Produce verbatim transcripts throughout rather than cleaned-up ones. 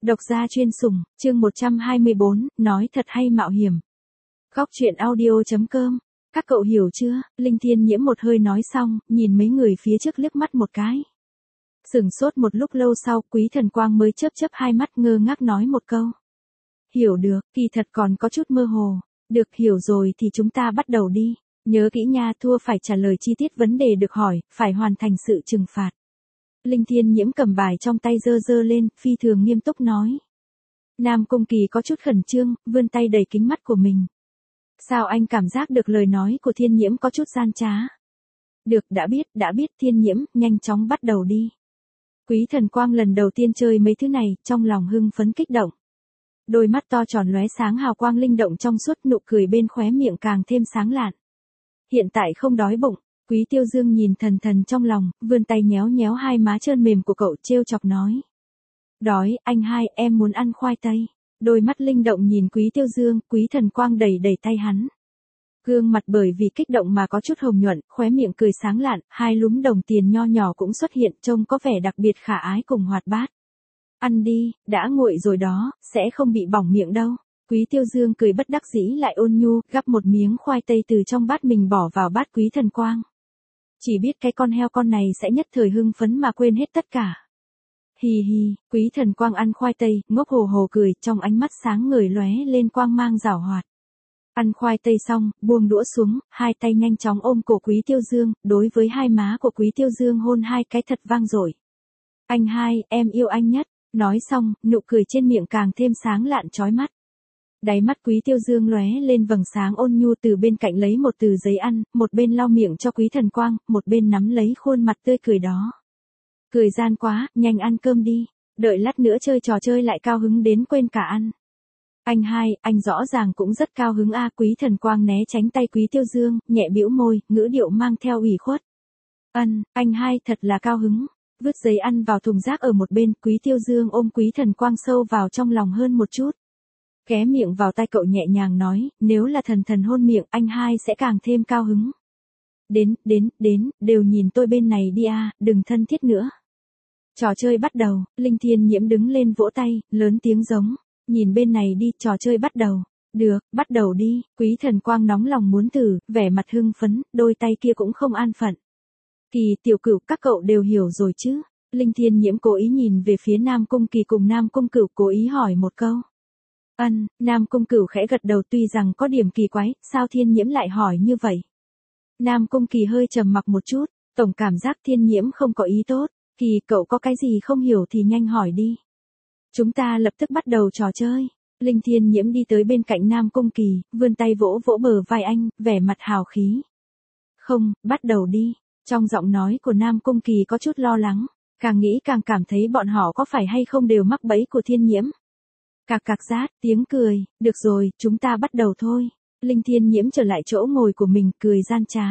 Độc gia chuyên sủng, chương một trăm hai mươi bốn, nói thật hay mạo hiểm. Góc truyện audio.com. Các cậu hiểu chưa? Linh Thiên Nhiễm một hơi nói xong, nhìn mấy người phía trước liếc mắt một cái. Sửng sốt một lúc lâu sau, Quý Thần Quang mới chớp chớp hai mắt ngơ ngác nói một câu. Hiểu được, kỳ thật còn có chút mơ hồ. Được, hiểu rồi thì chúng ta bắt đầu đi. Nhớ kỹ nha, thua phải trả lời chi tiết vấn đề được hỏi, phải hoàn thành sự trừng phạt. Linh Thiên Nhiễm cầm bài trong tay giơ giơ lên, phi thường nghiêm túc nói. Nam Cung Kỳ có chút khẩn trương, vươn tay đầy kính mắt của mình. Sao anh cảm giác được lời nói của Thiên Nhiễm có chút gian trá? Được, đã biết, đã biết Thiên Nhiễm, nhanh chóng bắt đầu đi. Quý Thần Quang lần đầu tiên chơi mấy thứ này, trong lòng hưng phấn kích động. Đôi mắt to tròn lóe sáng hào quang linh động trong suốt, nụ cười bên khóe miệng càng thêm sáng lạn. Hiện tại không đói bụng. Quý Tiêu Dương nhìn thần thần trong lòng, vươn tay nhéo nhéo hai má trơn mềm của cậu, trêu chọc nói. Đói, anh hai, em muốn ăn khoai tây. Đôi mắt linh động nhìn Quý Tiêu Dương, Quý Thần Quang đẩy đẩy tay hắn. Gương mặt bởi vì kích động mà có chút hồng nhuận, khóe miệng cười sáng lạn, hai lúm đồng tiền nho nhỏ cũng xuất hiện, trông có vẻ đặc biệt khả ái cùng hoạt bát. Ăn đi, đã nguội rồi đó, sẽ không bị bỏng miệng đâu. Quý Tiêu Dương cười bất đắc dĩ lại ôn nhu, gắp một miếng khoai tây từ trong bát mình bỏ vào bát Quý Thần Quang. Chỉ biết cái con heo con này sẽ nhất thời hưng phấn mà quên hết tất cả. Hì hì, Quý Thần Quang ăn khoai tây, ngốc hồ hồ cười, trong ánh mắt sáng ngời lóe lên quang mang giảo hoạt. Ăn khoai tây xong, buông đũa xuống, hai tay nhanh chóng ôm cổ Quý Tiêu Dương, đối với hai má của Quý Tiêu Dương hôn hai cái thật vang dội. Anh hai, em yêu anh nhất. Nói xong, nụ cười trên miệng càng thêm sáng lạn chói mắt. Đáy mắt Quý Tiêu Dương lóe lên vầng sáng ôn nhu, từ bên cạnh lấy một từ giấy ăn, một bên lau miệng cho Quý Thần Quang, một bên nắm lấy khuôn mặt tươi cười đó. Cười gian quá, nhanh ăn cơm đi, đợi lát nữa chơi trò chơi lại cao hứng đến quên cả ăn. Anh hai, anh rõ ràng cũng rất cao hứng a. Quý Thần Quang né tránh tay Quý Tiêu Dương, nhẹ bĩu môi, ngữ điệu mang theo ủy khuất. Ân, anh hai thật là cao hứng. Vứt giấy ăn vào thùng rác ở một bên, Quý Tiêu Dương ôm Quý Thần Quang sâu vào trong lòng hơn một chút. Ghé miệng vào tai cậu nhẹ nhàng nói, nếu là thần thần hôn miệng, anh hai sẽ càng thêm cao hứng. Đến, đến, đến, đều nhìn tôi bên này đi a, đừng thân thiết nữa. Trò chơi bắt đầu, Linh Thiên Nhiễm đứng lên vỗ tay, lớn tiếng giống, nhìn bên này đi, trò chơi bắt đầu. Được, bắt đầu đi. Quý Thần Quang nóng lòng muốn thử, vẻ mặt hưng phấn, đôi tay kia cũng không an phận. Kỳ, Tiểu Cửu, các cậu đều hiểu rồi chứ? Linh Thiên Nhiễm cố ý nhìn về phía Nam Cung Kỳ cùng Nam Cung Cửu, cố ý hỏi một câu. Ân, Nam Cung Cửu khẽ gật đầu, tuy rằng có điểm kỳ quái, sao Thiên Nhiễm lại hỏi như vậy? Nam Cung Kỳ hơi trầm mặc một chút, tổng cảm giác Thiên Nhiễm không có ý tốt. Kỳ, cậu có cái gì không hiểu thì nhanh hỏi đi. Chúng ta lập tức bắt đầu trò chơi. Linh Thiên Nhiễm đi tới bên cạnh Nam Cung Kỳ, vươn tay vỗ vỗ bờ vai anh, vẻ mặt hào khí. Không, bắt đầu đi. Trong giọng nói của Nam Cung Kỳ có chút lo lắng, càng nghĩ càng cảm thấy bọn họ có phải hay không đều mắc bẫy của Thiên Nhiễm. Cạc cạc rát, tiếng cười, được rồi, chúng ta bắt đầu thôi. Linh Thiên Nhiễm trở lại chỗ ngồi của mình, cười gian trá.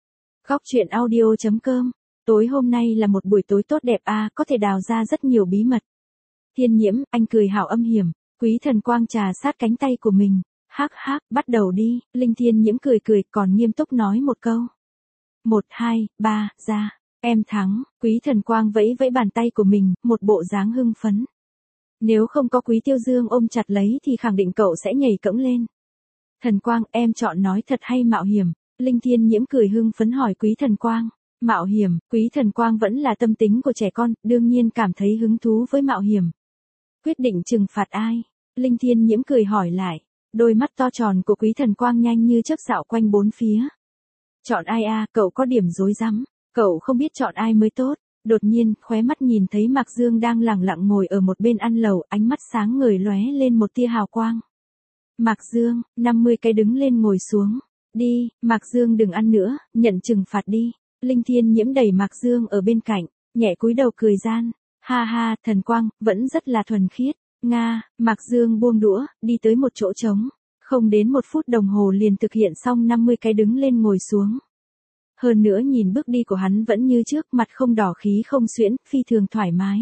Góc truyện audio.com. Tối hôm nay là một buổi tối tốt đẹp a, có thể đào ra rất nhiều bí mật. Thiên Nhiễm, anh cười hảo âm hiểm. Quý Thần Quang trà sát cánh tay của mình. Hắc hắc, bắt đầu đi. Linh Thiên Nhiễm cười cười, còn nghiêm túc nói một câu. Một, hai, ba, ra. Em thắng. Quý Thần Quang vẫy vẫy bàn tay của mình, một bộ dáng hưng phấn. Nếu không có Quý Tiêu Dương ôm chặt lấy thì khẳng định cậu sẽ nhảy cẫng lên. Thần Quang, em chọn nói thật hay mạo hiểm? Linh Thiên Nhiễm cười hưng phấn hỏi Quý Thần Quang. Mạo hiểm. Quý Thần Quang vẫn là tâm tính của trẻ con, đương nhiên cảm thấy hứng thú với mạo hiểm. Quyết định trừng phạt ai? Linh Thiên Nhiễm cười hỏi lại. Đôi mắt to tròn của Quý Thần Quang nhanh như chớp dạo quanh bốn phía. Chọn ai a? Cậu có điểm rối rắm. Cậu không biết chọn ai mới tốt. Đột nhiên, khóe mắt nhìn thấy Mạc Dương đang lẳng lặng ngồi ở một bên ăn lẩu, ánh mắt sáng ngời lóe lên một tia hào quang. Mạc Dương, năm mươi cái đứng lên ngồi xuống. Đi, Mạc Dương đừng ăn nữa, nhận trừng phạt đi. Linh Thiên Nhiễm đẩy Mạc Dương ở bên cạnh, nhẹ cúi đầu cười gian. Ha ha, Thần Quang, vẫn rất là thuần khiết. Nga, Mạc Dương buông đũa, đi tới một chỗ trống. Không đến một phút đồng hồ liền thực hiện xong năm mươi cái đứng lên ngồi xuống. Hơn nữa nhìn bước đi của hắn vẫn như trước, mặt không đỏ khí không xuyễn, phi thường thoải mái.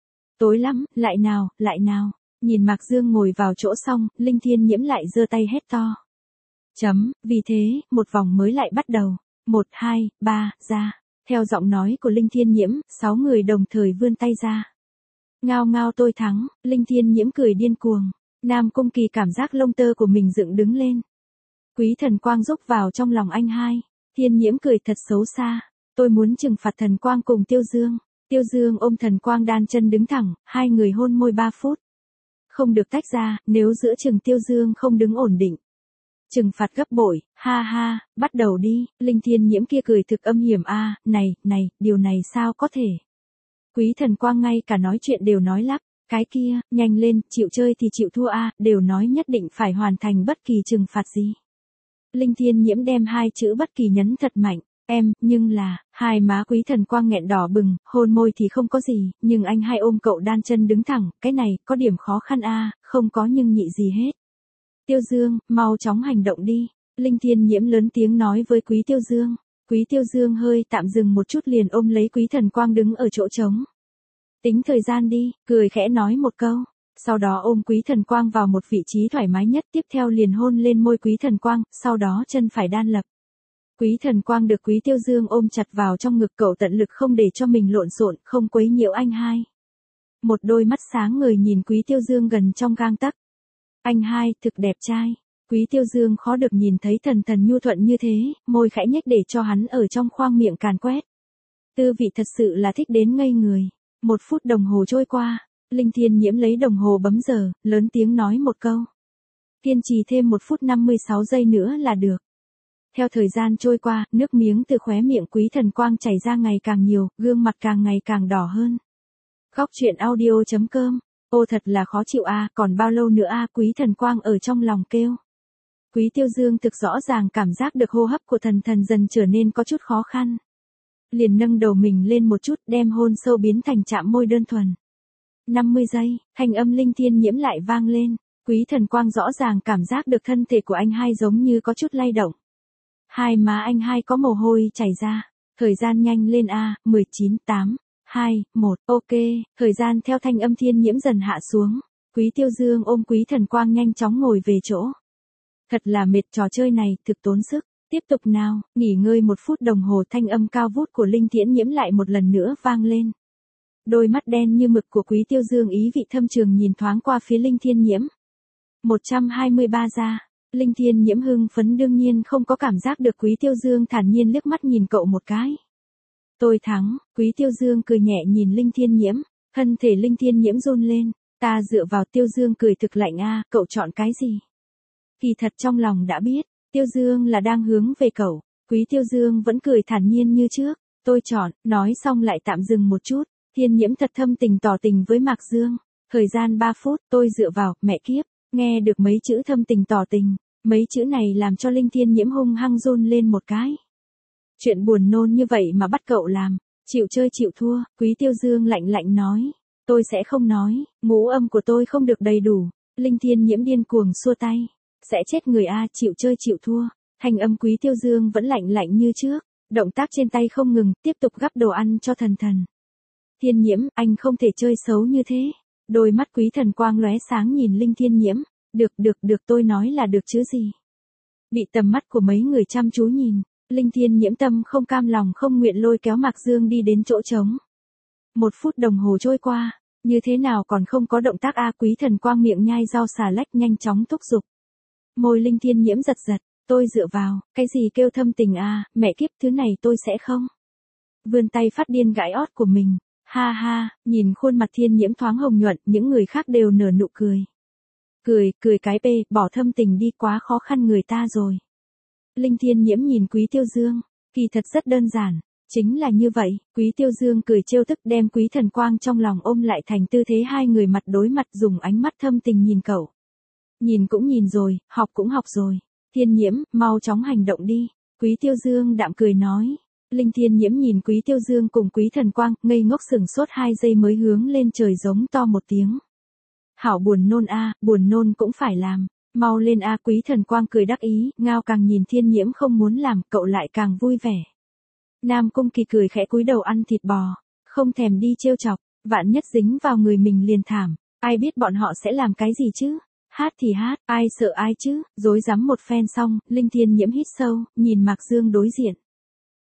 Tối lắm, lại nào, lại nào. Nhìn Mạc Dương ngồi vào chỗ xong, Linh Thiên Nhiễm lại giơ tay hét to. Chấm, vì thế, một vòng mới lại bắt đầu. Một, hai, ba, ra. Theo giọng nói của Linh Thiên Nhiễm, sáu người đồng thời vươn tay ra. Ngao ngao tôi thắng, Linh Thiên Nhiễm cười điên cuồng. Nam Cung Kỳ cảm giác lông tơ của mình dựng đứng lên. Quý Thần Quang rúc vào trong lòng anh hai. Thiên Nhiễm cười thật xấu xa. Tôi muốn trừng phạt Thần Quang cùng Tiêu Dương. Tiêu Dương ôm Thần Quang đan chân đứng thẳng, hai người hôn môi ba phút. Không được tách ra, nếu giữa chừng Tiêu Dương không đứng ổn định. Trừng phạt gấp bội, ha ha, bắt đầu đi. Linh Thiên Nhiễm kia cười thực âm hiểm a, à, này, này, điều này sao có thể. Quý Thần Quang ngay cả nói chuyện đều nói lắp. Cái kia, nhanh lên, chịu chơi thì chịu thua a, à, đều nói nhất định phải hoàn thành bất kỳ trừng phạt gì. Linh Thiên Nhiễm đem hai chữ bất kỳ nhấn thật mạnh. Em, nhưng là, hai má Quý Thần Quang nghẹn đỏ bừng, hôn môi thì không có gì, nhưng anh hai ôm cậu đan chân đứng thẳng, cái này, có điểm khó khăn a, à, không có nhưng nhị gì hết. Tiêu Dương, mau chóng hành động đi. Linh Thiên Nhiễm lớn tiếng nói với Quý Tiêu Dương. Quý Tiêu Dương hơi tạm dừng một chút liền ôm lấy Quý Thần Quang đứng ở chỗ trống. Tính thời gian đi, cười khẽ nói một câu. Sau đó ôm Quý Thần Quang vào một vị trí thoải mái nhất, tiếp theo liền hôn lên môi Quý Thần Quang, sau đó chân phải đan lập. Quý Thần Quang được Quý Tiêu Dương ôm chặt vào trong ngực cậu, tận lực không để cho mình lộn xộn, không quấy nhiễu anh hai. Một đôi mắt sáng ngời nhìn Quý Tiêu Dương gần trong gang tấc. Anh hai, thực đẹp trai. Quý Tiêu Dương khó được nhìn thấy thần thần nhu thuận như thế, môi khẽ nhếch để cho hắn ở trong khoang miệng càn quét. Tư vị thật sự là thích đến ngây người. Một phút đồng hồ trôi qua, Linh Thiên Nhiễm lấy đồng hồ bấm giờ, lớn tiếng nói một câu. Kiên trì thêm một phút năm mươi sáu giây nữa là được. Theo thời gian trôi qua, nước miếng từ khóe miệng Quý Thần Quang chảy ra ngày càng nhiều, gương mặt càng ngày càng đỏ hơn. Góc truyện audio chấm com. Ô thật là khó chịu a, à, còn bao lâu nữa a, à, Quý Thần Quang ở trong lòng kêu. Quý Tiêu Dương thực rõ ràng cảm giác được hô hấp của thần thần dần trở nên có chút khó khăn. Liền nâng đầu mình lên một chút, đem hôn sâu biến thành chạm môi đơn thuần. năm mươi giây, thanh âm Linh Thiên Nhiễm lại vang lên. Quý Thần Quang rõ ràng cảm giác được thân thể của anh hai giống như có chút lay động. Hai má anh hai có mồ hôi chảy ra. Thời gian nhanh lên a, à, mười chín, tám, hai, một, ok, thời gian theo thanh âm Thiên Nhiễm dần hạ xuống. Quý Tiêu Dương ôm Quý Thần Quang nhanh chóng ngồi về chỗ. Thật là mệt, trò chơi này, thực tốn sức. Tiếp tục nào, nghỉ ngơi một phút đồng hồ, thanh âm cao vút của Linh Thiên Nhiễm lại một lần nữa vang lên. Đôi mắt đen như mực của Quý Tiêu Dương ý vị thâm trường nhìn thoáng qua phía Linh Thiên Nhiễm. một trăm hai mươi ba ra, Linh Thiên Nhiễm hưng phấn đương nhiên không có cảm giác được Quý Tiêu Dương thản nhiên liếc mắt nhìn cậu một cái. Tôi thắng, Quý Tiêu Dương cười nhẹ nhìn Linh Thiên Nhiễm, thân thể Linh Thiên Nhiễm run lên, ta dựa vào. Tiêu Dương cười thực lạnh a, cậu chọn cái gì? Kỳ thật trong lòng đã biết, Tiêu Dương là đang hướng về cậu. Quý Tiêu Dương vẫn cười thản nhiên như trước, tôi chọn, nói xong lại tạm dừng một chút. Thiên Nhiễm thật thâm tình tỏ tình với Mạc Dương. Thời gian ba phút, tôi dựa vào, mẹ kiếp, nghe được mấy chữ thâm tình tỏ tình, mấy chữ này làm cho Linh Thiên Nhiễm hung hăng run lên một cái. Chuyện buồn nôn như vậy mà bắt cậu làm, chịu chơi chịu thua. Quý Tiêu Dương lạnh lạnh nói, tôi sẽ không nói, ngũ âm của tôi không được đầy đủ. Linh Thiên Nhiễm điên cuồng xua tay, sẽ chết người a, chịu chơi chịu thua. Thanh âm Quý Tiêu Dương vẫn lạnh lạnh như trước, động tác trên tay không ngừng, tiếp tục gắp đồ ăn cho thần thần. Thiên Nhiễm, anh không thể chơi xấu như thế. Đôi mắt Quý Thần Quang lóe sáng nhìn Linh Thiên Nhiễm, được được được, tôi nói là được chứ gì. Bị tầm mắt của mấy người chăm chú nhìn, Linh Thiên Nhiễm tâm không cam lòng không nguyện lôi kéo Mạc Dương đi đến chỗ trống. Một phút đồng hồ trôi qua, như thế nào còn không có động tác a. Quý Thần Quang miệng nhai rau xà lách nhanh chóng thúc giục. Môi Linh Thiên Nhiễm giật giật, tôi dựa vào, cái gì kêu thâm tình a, mẹ kiếp, thứ này tôi sẽ không. Vươn tay phát điên gãi ót của mình. Ha ha, nhìn khuôn mặt Thiên Nhiễm thoáng hồng nhuận, những người khác đều nở nụ cười. Cười, cười cái bê, bỏ thâm tình đi, quá khó khăn người ta rồi. Linh Thiên Nhiễm nhìn Quý Tiêu Dương, kỳ thật rất đơn giản, chính là như vậy. Quý Tiêu Dương cười trêu tức đem Quý Thần Quang trong lòng ôm lại thành tư thế hai người mặt đối mặt, dùng ánh mắt thâm tình nhìn cậu. Nhìn cũng nhìn rồi, học cũng học rồi. Thiên Nhiễm, mau chóng hành động đi. Quý Tiêu Dương đạm cười nói. Linh Thiên Nhiễm nhìn Quý Tiêu Dương cùng Quý Thần Quang, ngây ngốc sừng sốt hai giây mới hướng lên trời giống to một tiếng. Hảo buồn nôn a, buồn nôn cũng phải làm, mau lên a. Quý Thần Quang cười đắc ý, ngao càng nhìn Thiên Nhiễm không muốn làm, cậu lại càng vui vẻ. Nam Cung Kỳ cười khẽ cúi đầu ăn thịt bò, không thèm đi trêu chọc, vạn nhất dính vào người mình liền thảm, ai biết bọn họ sẽ làm cái gì chứ. Hát thì hát, ai sợ ai chứ, rối rắm một phen xong, Linh Thiên Nhiễm hít sâu, nhìn Mạc Dương đối diện.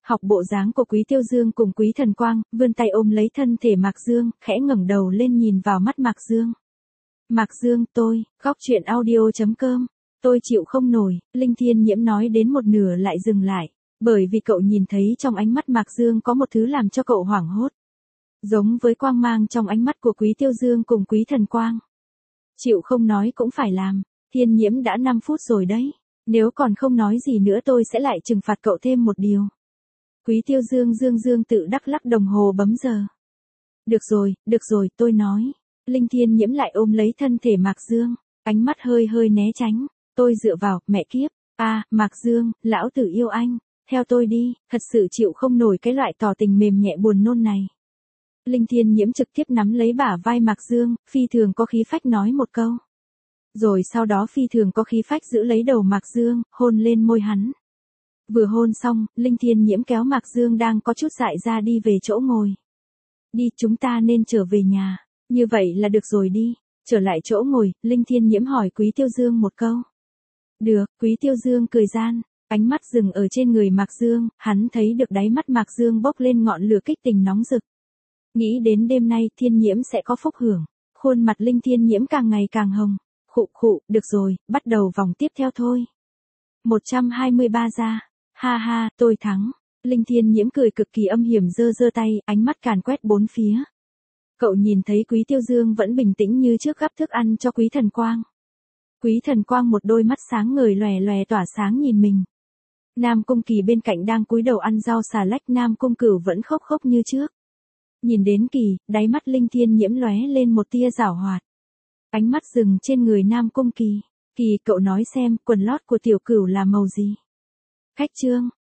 Học bộ dáng của Quý Tiêu Dương cùng Quý Thần Quang, vươn tay ôm lấy thân thể Mạc Dương, khẽ ngẩng đầu lên nhìn vào mắt Mạc Dương. Mạc Dương, tôi, góc truyện audio.com, tôi chịu không nổi, Linh Thiên Nhiễm nói đến một nửa lại dừng lại, bởi vì cậu nhìn thấy trong ánh mắt Mạc Dương có một thứ làm cho cậu hoảng hốt. Giống với quang mang trong ánh mắt của Quý Tiêu Dương cùng Quý Thần Quang. Chịu không nói cũng phải làm, Thiên Nhiễm đã năm phút rồi đấy, nếu còn không nói gì nữa tôi sẽ lại trừng phạt cậu thêm một điều. Quý Tiêu Dương Dương Dương tự đắc lắc đồng hồ bấm giờ. Được rồi, được rồi, tôi nói. Linh Thiên Nhiễm lại ôm lấy thân thể Mạc Dương, ánh mắt hơi hơi né tránh. Tôi dựa vào, mẹ kiếp. À, Mạc Dương, lão tử yêu anh. Theo tôi đi, thật sự chịu không nổi cái loại tỏ tình mềm nhẹ buồn nôn này. Linh Thiên Nhiễm trực tiếp nắm lấy bả vai Mạc Dương, phi thường có khí phách nói một câu. Rồi sau đó phi thường có khí phách giữ lấy đầu Mạc Dương, hôn lên môi hắn. Vừa hôn xong, Linh Thiên Nhiễm kéo Mạc Dương đang có chút dại ra đi về chỗ ngồi. Đi, chúng ta nên trở về nhà. Như vậy là được rồi đi. Trở lại chỗ ngồi, Linh Thiên Nhiễm hỏi Quý Tiêu Dương một câu. Được, Quý Tiêu Dương cười gian, ánh mắt dừng ở trên người Mạc Dương, hắn thấy được đáy mắt Mạc Dương bốc lên ngọn lửa kích tình nóng rực. Nghĩ đến đêm nay Thiên Nhiễm sẽ có phúc hưởng, khuôn mặt Linh Thiên Nhiễm càng ngày càng hồng. Khụ khụ, được rồi, bắt đầu vòng tiếp theo thôi. một trăm hai mươi ba ra. Ha ha, tôi thắng. Linh Thiên Nhiễm cười cực kỳ âm hiểm giơ giơ tay, ánh mắt càn quét bốn phía. Cậu nhìn thấy Quý Tiêu Dương vẫn bình tĩnh như trước gắp thức ăn cho Quý Thần Quang. Quý Thần Quang một đôi mắt sáng ngời lòe lòe tỏa sáng nhìn mình. Nam Cung Kỳ bên cạnh đang cúi đầu ăn rau xà lách, Nam Cung Cửu vẫn khóc khóc như trước. Nhìn đến Kỳ, đáy mắt Linh Thiên Nhiễm lóe lên một tia giảo hoạt. Ánh mắt dừng trên người Nam Cung Kỳ. Kỳ, cậu nói xem, quần lót của tiểu cửu là màu gì? Khách trương,